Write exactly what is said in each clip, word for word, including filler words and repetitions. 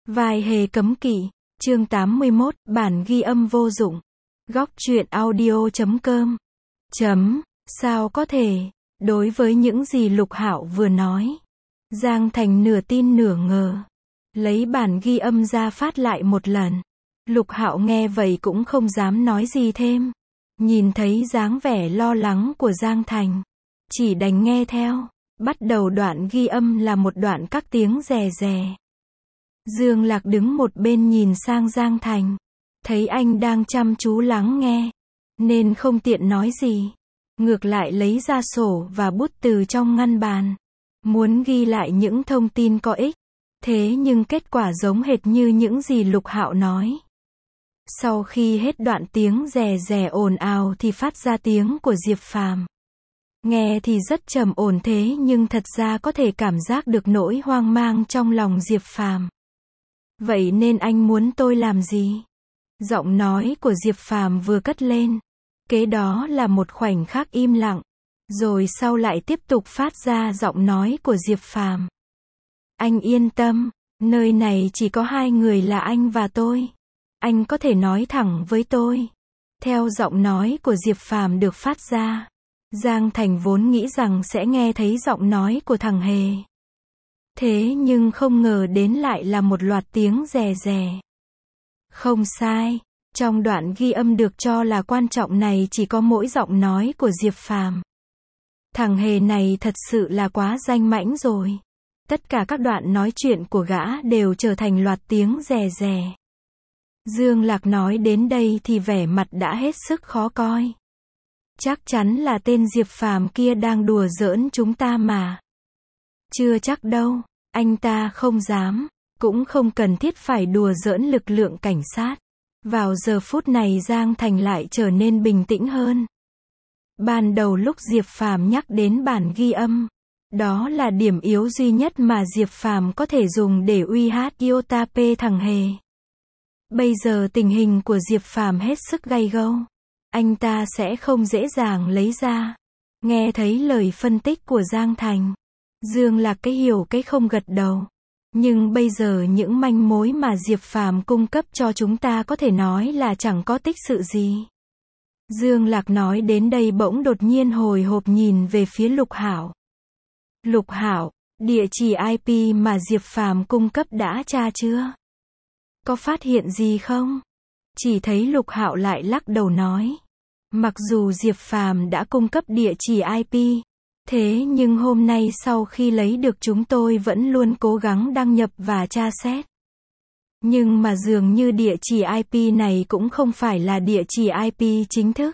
Vai hề cấm kỵ, chương tám mươi mốt, bản ghi âm vô dụng. Góc truyện audio chấm com. Chấm, sao có thể, đối với những gì Lục Hạo vừa nói. Giang Thành nửa tin nửa ngờ. Lấy bản ghi âm ra phát lại một lần. Lục Hạo nghe vậy cũng không dám nói gì thêm. Nhìn thấy dáng vẻ lo lắng của Giang Thành. Chỉ đành nghe theo. Bắt đầu đoạn ghi âm là một đoạn các tiếng rè rè. Dương Lạc đứng một bên nhìn sang Giang Thành. Thấy anh đang chăm chú lắng nghe. Nên không tiện nói gì. Ngược lại lấy ra sổ và bút từ trong ngăn bàn. Muốn ghi lại những thông tin có ích. Thế nhưng kết quả giống hệt như những gì Lục Hạo nói. Sau khi hết đoạn tiếng rè rè ồn ào thì phát ra tiếng của Diệp Phàm. Nghe thì rất trầm ổn thế nhưng thật ra có thể cảm giác được nỗi hoang mang trong lòng Diệp Phàm. Vậy nên anh muốn tôi làm gì? Giọng nói của Diệp Phàm vừa cất lên. Kế đó là một khoảnh khắc im lặng. Rồi sau lại tiếp tục phát ra giọng nói của Diệp Phàm. Anh yên tâm, nơi này chỉ có hai người là anh và tôi. Anh có thể nói thẳng với tôi. Theo giọng nói của Diệp Phàm được phát ra. Giang Thành vốn nghĩ rằng sẽ nghe thấy giọng nói của thằng Hề. Thế nhưng không ngờ đến lại là một loạt tiếng rè rè. Không sai, trong đoạn ghi âm được cho là quan trọng này chỉ có mỗi giọng nói của Diệp Phàm. Thằng Hề này thật sự là quá danh mãnh rồi. Tất cả các đoạn nói chuyện của gã đều trở thành loạt tiếng rè rè. Dương Lạc nói đến đây thì vẻ mặt đã hết sức khó coi. Chắc chắn là tên Diệp Phàm kia đang đùa giỡn chúng ta mà. Chưa chắc đâu, anh ta không dám, cũng không cần thiết phải đùa giỡn lực lượng cảnh sát. Vào giờ phút này Giang Thành lại trở nên bình tĩnh hơn. Ban đầu lúc Diệp Phàm nhắc đến bản ghi âm, đó là điểm yếu duy nhất mà Diệp Phàm có thể dùng để uy hát Yotape thằng Hề. Bây giờ tình hình của Diệp Phàm hết sức gay gâu. Anh ta sẽ không dễ dàng lấy ra. Nghe thấy lời phân tích của Giang Thành. Dương Lạc cái hiểu cái không gật đầu. Nhưng bây giờ những manh mối mà Diệp Phàm cung cấp cho chúng ta có thể nói là chẳng có tích sự gì. Dương Lạc nói đến đây bỗng đột nhiên hồi hộp nhìn về phía Lục Hạo. Lục Hạo, địa chỉ i pê mà Diệp Phàm cung cấp đã tra chưa? Có phát hiện gì không? Chỉ thấy Lục Hạo lại lắc đầu nói. Mặc dù Diệp Phàm đã cung cấp địa chỉ i pê, thế nhưng hôm nay sau khi lấy được chúng tôi vẫn luôn cố gắng đăng nhập và tra xét. Nhưng mà dường như địa chỉ i pê này cũng không phải là địa chỉ i pê chính thức.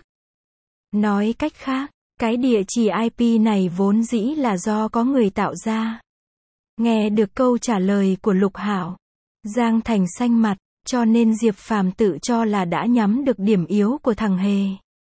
Nói cách khác, cái địa chỉ i pê này vốn dĩ là do có người tạo ra. Nghe được câu trả lời của Lục Hạo, Giang Thành xanh mặt, cho nên Diệp Phàm tự cho là đã nhắm được điểm yếu của thằng Hề.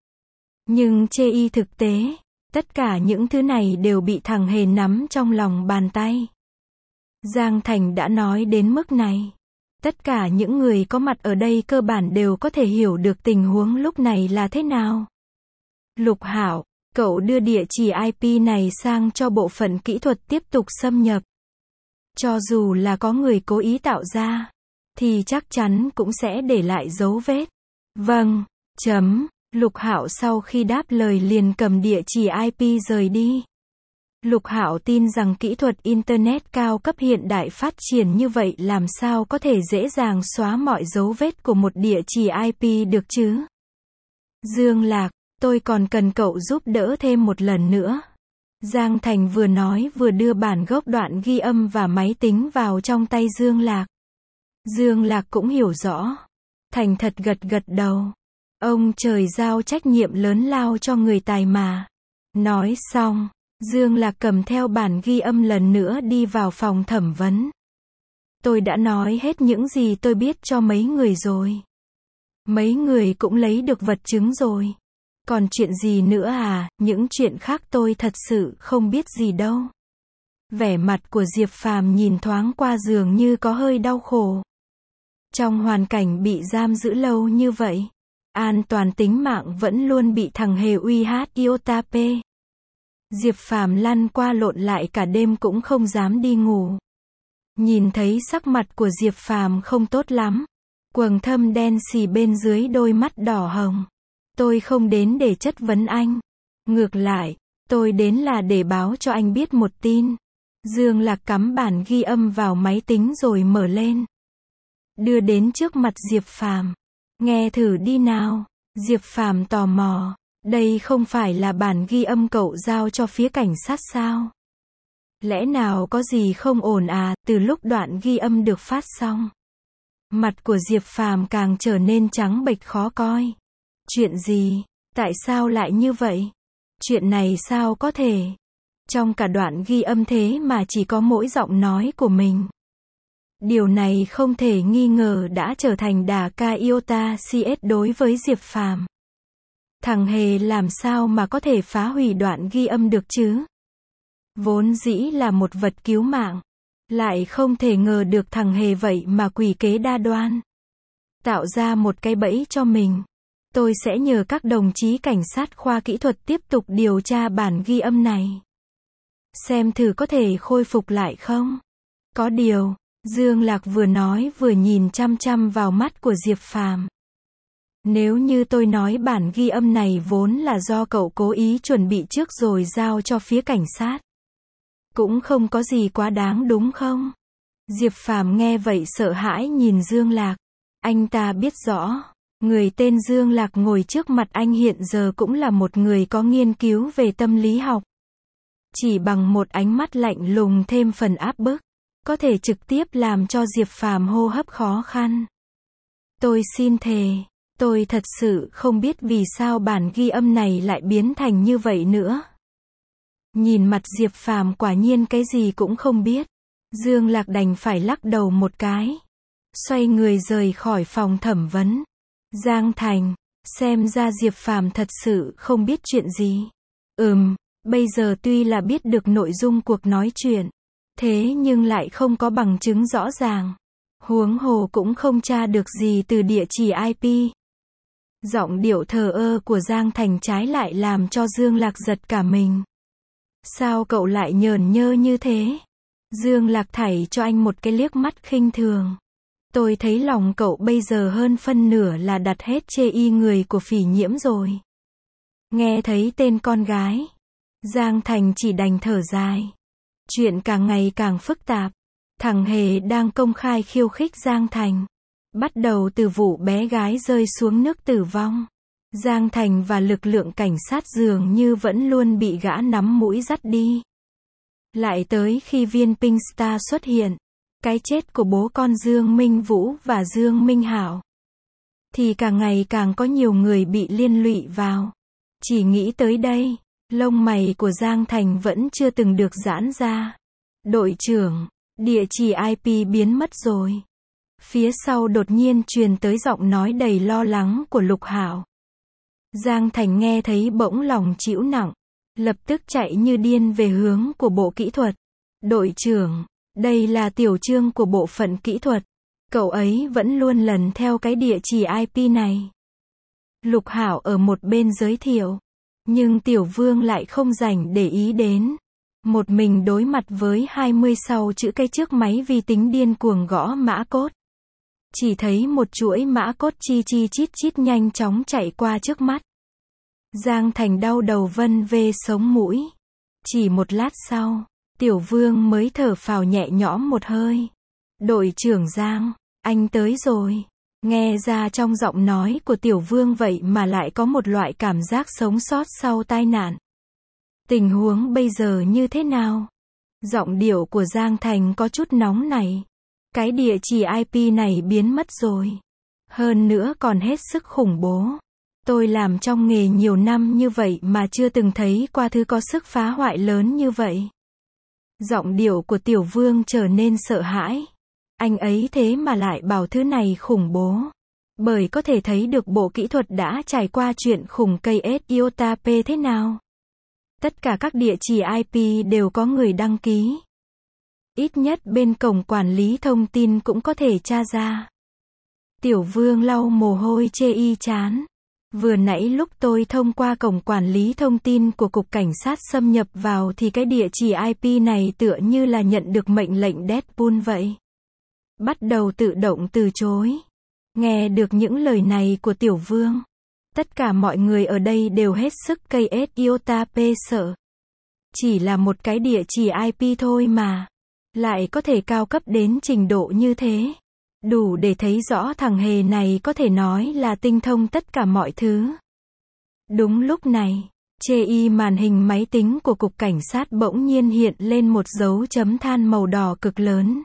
Nhưng chê y thực tế, tất cả những thứ này đều bị thằng Hề nắm trong lòng bàn tay. Giang Thành đã nói đến mức này. Tất cả những người có mặt ở đây cơ bản đều có thể hiểu được tình huống lúc này là thế nào. Lục Hạo, cậu đưa địa chỉ i pê này sang cho bộ phận kỹ thuật tiếp tục xâm nhập. Cho dù là có người cố ý tạo ra, thì chắc chắn cũng sẽ để lại dấu vết. Vâng, chấm. Lục Hạo sau khi đáp lời liền cầm địa chỉ i pê rời đi. Lục Hạo tin rằng kỹ thuật Internet cao cấp hiện đại phát triển như vậy làm sao có thể dễ dàng xóa mọi dấu vết của một địa chỉ i pê được chứ? Dương Lạc, tôi còn cần cậu giúp đỡ thêm một lần nữa. Giang Thành vừa nói vừa đưa bản gốc đoạn ghi âm và máy tính vào trong tay Dương Lạc. Dương Lạc cũng hiểu rõ. Thành thật gật gật đầu. Ông trời giao trách nhiệm lớn lao cho người tài mà. Nói xong, Dương Lạc cầm theo bản ghi âm lần nữa đi vào phòng thẩm vấn. Tôi đã nói hết những gì tôi biết cho mấy người rồi. Mấy người cũng lấy được vật chứng rồi. Còn chuyện gì nữa à, những chuyện khác tôi thật sự không biết gì đâu. Vẻ mặt của Diệp Phàm nhìn thoáng qua dường như có hơi đau khổ. Trong hoàn cảnh bị giam giữ lâu như vậy, an toàn tính mạng vẫn luôn bị thằng Hề uy hát Yotape. Diệp Phàm lăn qua lộn lại cả đêm cũng không dám đi ngủ. Nhìn thấy sắc mặt của Diệp Phàm không tốt lắm. Quầng thâm đen xì bên dưới đôi mắt đỏ hồng. Tôi không đến để chất vấn anh. Ngược lại, tôi đến là để báo cho anh biết một tin. Dương Lạc cắm bản ghi âm vào máy tính rồi mở lên. Đưa đến trước mặt Diệp Phàm. Nghe thử đi nào. Diệp Phàm tò mò. Đây không phải là bản ghi âm cậu giao cho phía cảnh sát sao? Lẽ nào có gì không ổn à? Từ lúc đoạn ghi âm được phát xong, mặt của Diệp Phàm càng trở nên trắng bệch khó coi. Chuyện gì? Tại sao lại như vậy? Chuyện này sao có thể? Trong cả đoạn ghi âm thế mà chỉ có mỗi giọng nói của mình. Điều này không thể nghi ngờ đã trở thành đà ca iota xê ét đối với Diệp Phàm. Thằng Hề làm sao mà có thể phá hủy đoạn ghi âm được chứ? Vốn dĩ là một vật cứu mạng. Lại không thể ngờ được thằng Hề vậy mà quỷ kế đa đoan. Tạo ra một cái bẫy cho mình. Tôi sẽ nhờ các đồng chí cảnh sát khoa kỹ thuật tiếp tục điều tra bản ghi âm này. Xem thử có thể khôi phục lại không? Có điều, Dương Lạc vừa nói vừa nhìn chăm chăm vào mắt của Diệp Phàm. Nếu như tôi nói bản ghi âm này vốn là do cậu cố ý chuẩn bị trước rồi giao cho phía cảnh sát, cũng không có gì quá đáng đúng không? Diệp Phàm nghe vậy sợ hãi nhìn Dương Lạc. Anh ta biết rõ, người tên Dương Lạc ngồi trước mặt anh hiện giờ cũng là một người có nghiên cứu về tâm lý học. Chỉ bằng một ánh mắt lạnh lùng thêm phần áp bức, có thể trực tiếp làm cho Diệp Phàm hô hấp khó khăn. Tôi xin thề, tôi thật sự không biết vì sao bản ghi âm này lại biến thành như vậy nữa. Nhìn mặt Diệp Phàm quả nhiên cái gì cũng không biết. Dương Lạc đành phải lắc đầu một cái. Xoay người rời khỏi phòng thẩm vấn. Giang Thành, xem ra Diệp Phàm thật sự không biết chuyện gì. Ừm, bây giờ tuy là biết được nội dung cuộc nói chuyện, thế nhưng lại không có bằng chứng rõ ràng. Huống hồ cũng không tra được gì từ địa chỉ i pê. Giọng điệu thờ ơ của Giang Thành trái lại làm cho Dương Lạc giật cả mình. Sao cậu lại nhởn nhơ như thế? Dương Lạc thảy cho anh một cái liếc mắt khinh thường. Tôi thấy lòng cậu bây giờ hơn phân nửa là đặt hết chê y người của Phỉ Nhiễm rồi. Nghe thấy tên con gái, Giang Thành chỉ đành thở dài. Chuyện càng ngày càng phức tạp. Thằng Hề đang công khai khiêu khích Giang Thành. Bắt đầu từ vụ bé gái rơi xuống nước tử vong. Giang Thành và lực lượng cảnh sát dường như vẫn luôn bị gã nắm mũi dắt đi. Lại tới khi Viên Pinh Star xuất hiện, cái chết của bố con Dương Minh Vũ và Dương Minh Hảo, thì càng ngày càng có nhiều người bị liên lụy vào. Chỉ nghĩ tới đây, lông mày của Giang Thành vẫn chưa từng được giãn ra. Đội trưởng, địa chỉ i pê biến mất rồi. Phía sau đột nhiên truyền tới giọng nói đầy lo lắng của Lục Hảo. Giang Thành nghe thấy bỗng lòng chịu nặng, lập tức chạy như điên về hướng của bộ kỹ thuật. Đội trưởng, đây là Tiểu Trương của bộ phận kỹ thuật. Cậu ấy vẫn luôn lần theo cái địa chỉ i pê này. Lục Hảo ở một bên giới thiệu, nhưng Tiểu Vương lại không rảnh để ý đến. Một mình đối mặt với hai mươi sau chữ cái trước máy vi tính điên cuồng gõ mã cốt. Chỉ thấy một chuỗi mã cốt chi chi chít chít nhanh chóng chạy qua trước mắt. Giang Thành đau đầu vân vê sống mũi. Chỉ một lát sau, Tiểu Vương mới thở phào nhẹ nhõm một hơi. Đội trưởng Giang, anh tới rồi. Nghe ra trong giọng nói của Tiểu Vương vậy mà lại có một loại cảm giác sống sót sau tai nạn. Tình huống bây giờ như thế nào? Giọng điệu của Giang Thành có chút nóng này. Cái địa chỉ i pê này biến mất rồi. Hơn nữa còn hết sức khủng bố. Tôi làm trong nghề nhiều năm như vậy mà chưa từng thấy qua thứ có sức phá hoại lớn như vậy. Giọng điệu của Tiểu Vương trở nên sợ hãi. Anh ấy thế mà lại bảo thứ này khủng bố. Bởi có thể thấy được bộ kỹ thuật đã trải qua chuyện khủng cây S iota P thế nào. Tất cả các địa chỉ i pê đều có người đăng ký. Ít nhất bên cổng quản lý thông tin cũng có thể tra ra. Tiểu Vương lau mồ hôi chê y chán. Vừa nãy lúc tôi thông qua cổng quản lý thông tin của Cục Cảnh sát xâm nhập vào thì cái địa chỉ i pê này tựa như là nhận được mệnh lệnh Deadpool vậy. Bắt đầu tự động từ chối. Nghe được những lời này của Tiểu Vương, tất cả mọi người ở đây đều hết sức cây ết iota p sợ. Chỉ là một cái địa chỉ i pê thôi mà. Lại có thể cao cấp đến trình độ như thế. Đủ để thấy rõ thằng hề này có thể nói là tinh thông tất cả mọi thứ. Đúng lúc này, chê y màn hình máy tính của Cục Cảnh sát bỗng nhiên hiện lên một dấu chấm than màu đỏ cực lớn.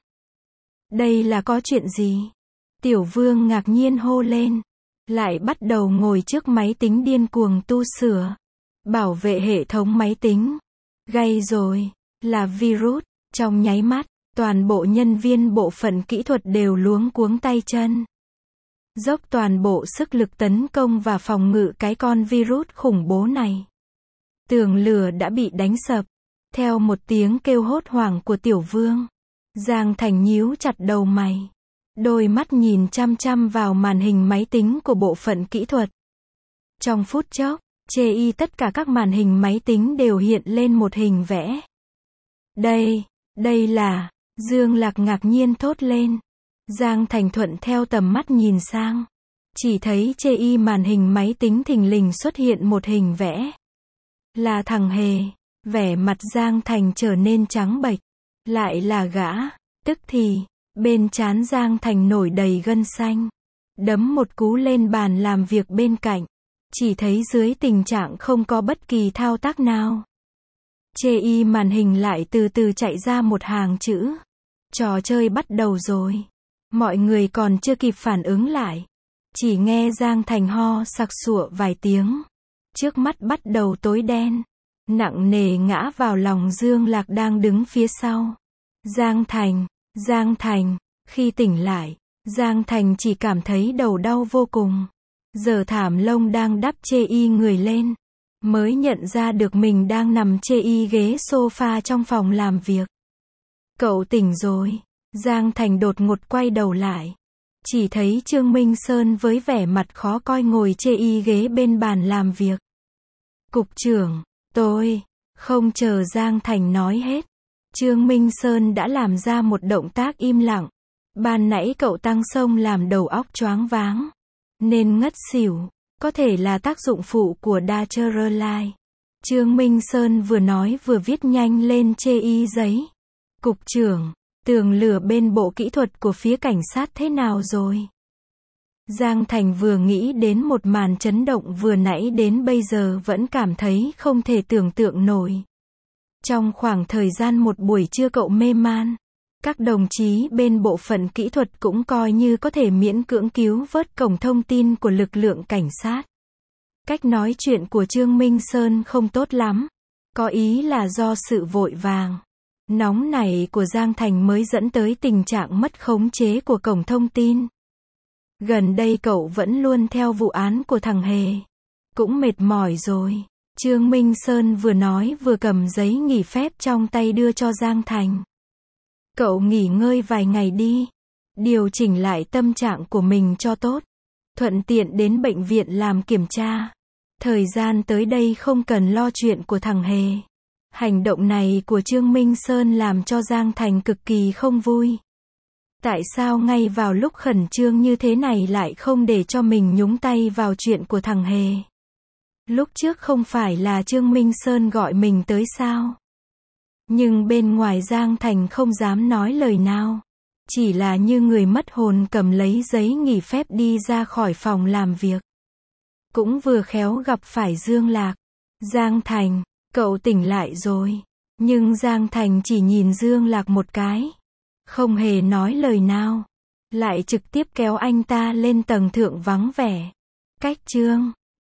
Đây là có chuyện gì? Tiểu Vương ngạc nhiên hô lên. Lại bắt đầu ngồi trước máy tính điên cuồng tu sửa. Bảo vệ hệ thống máy tính. Gay rồi. Là virus. Trong nháy mắt, toàn bộ nhân viên bộ phận kỹ thuật đều luống cuống tay chân. Dốc toàn bộ sức lực tấn công và phòng ngự cái con virus khủng bố này. Tường lửa đã bị đánh sập. Theo một tiếng kêu hốt hoảng của Tiểu Vương, Giang Thành nhíu chặt đầu mày. Đôi mắt nhìn chăm chăm vào màn hình máy tính của bộ phận kỹ thuật. Trong phút chốc, chê y tất cả các màn hình máy tính đều hiện lên một hình vẽ. Đây, đây là, Dương Lạc ngạc nhiên thốt lên. Giang Thành thuận theo tầm mắt nhìn sang. Chỉ thấy chê y màn hình máy tính thình lình xuất hiện một hình vẽ. Là thằng hề. Vẻ mặt Giang Thành trở nên trắng bệch. Lại là gã. Tức thì, bên trán Giang Thành nổi đầy gân xanh. Đấm một cú lên bàn làm việc bên cạnh. Chỉ thấy dưới tình trạng không có bất kỳ thao tác nào. Chê y màn hình lại từ từ chạy ra một hàng chữ. Trò chơi bắt đầu rồi. Mọi người còn chưa kịp phản ứng lại. Chỉ nghe Giang Thành ho sặc sụa vài tiếng. Trước mắt bắt đầu tối đen. Nặng nề ngã vào lòng Dương Lạc đang đứng phía sau. Giang Thành, Giang Thành, khi tỉnh lại, Giang Thành chỉ cảm thấy đầu đau vô cùng. Giờ thảm lông đang đắp chê y người lên. Mới nhận ra được mình đang nằm chê y ghế sofa trong phòng làm việc. Cậu tỉnh rồi. Giang Thành đột ngột quay đầu lại. Chỉ thấy Trương Minh Sơn với vẻ mặt khó coi ngồi chê y ghế bên bàn làm việc. Cục trưởng, tôi, không chờ Giang Thành nói hết. Trương Minh Sơn đã làm ra một động tác im lặng. Ban nãy cậu tăng xông làm đầu óc choáng váng. Nên ngất xỉu. Có thể là tác dụng phụ của Dacherolite. Trương Minh Sơn vừa nói vừa viết nhanh lên chê y giấy. Cục trưởng, tường lửa bên bộ kỹ thuật của phía cảnh sát thế nào rồi? Giang Thành vừa nghĩ đến một màn chấn động vừa nãy đến bây giờ vẫn cảm thấy không thể tưởng tượng nổi. Trong khoảng thời gian một buổi trưa cậu mê man, các đồng chí bên bộ phận kỹ thuật cũng coi như có thể miễn cưỡng cứu vớt cổng thông tin của lực lượng cảnh sát. Cách nói chuyện của Trương Minh Sơn không tốt lắm. Có ý là do sự vội vàng, nóng nảy của Giang Thành mới dẫn tới tình trạng mất khống chế của cổng thông tin. Gần đây cậu vẫn luôn theo vụ án của thằng hề. Cũng mệt mỏi rồi. Trương Minh Sơn vừa nói vừa cầm giấy nghỉ phép trong tay đưa cho Giang Thành. Cậu nghỉ ngơi vài ngày đi. Điều chỉnh lại tâm trạng của mình cho tốt. Thuận tiện đến bệnh viện làm kiểm tra. Thời gian tới đây không cần lo chuyện của thằng hề. Hành động này của Trương Minh Sơn làm cho Giang Thành cực kỳ không vui. Tại sao ngay vào lúc khẩn trương như thế này lại không để cho mình nhúng tay vào chuyện của thằng hề? Lúc trước không phải là Trương Minh Sơn gọi mình tới sao? Nhưng bên ngoài Giang Thành không dám nói lời nào. Chỉ là như người mất hồn cầm lấy giấy nghỉ phép đi ra khỏi phòng làm việc. Cũng vừa khéo gặp phải Dương Lạc. Giang Thành, cậu tỉnh lại rồi. Nhưng Giang Thành chỉ nhìn Dương Lạc một cái. Không hề nói lời nào. Lại trực tiếp kéo anh ta lên tầng thượng vắng vẻ. Cách Trương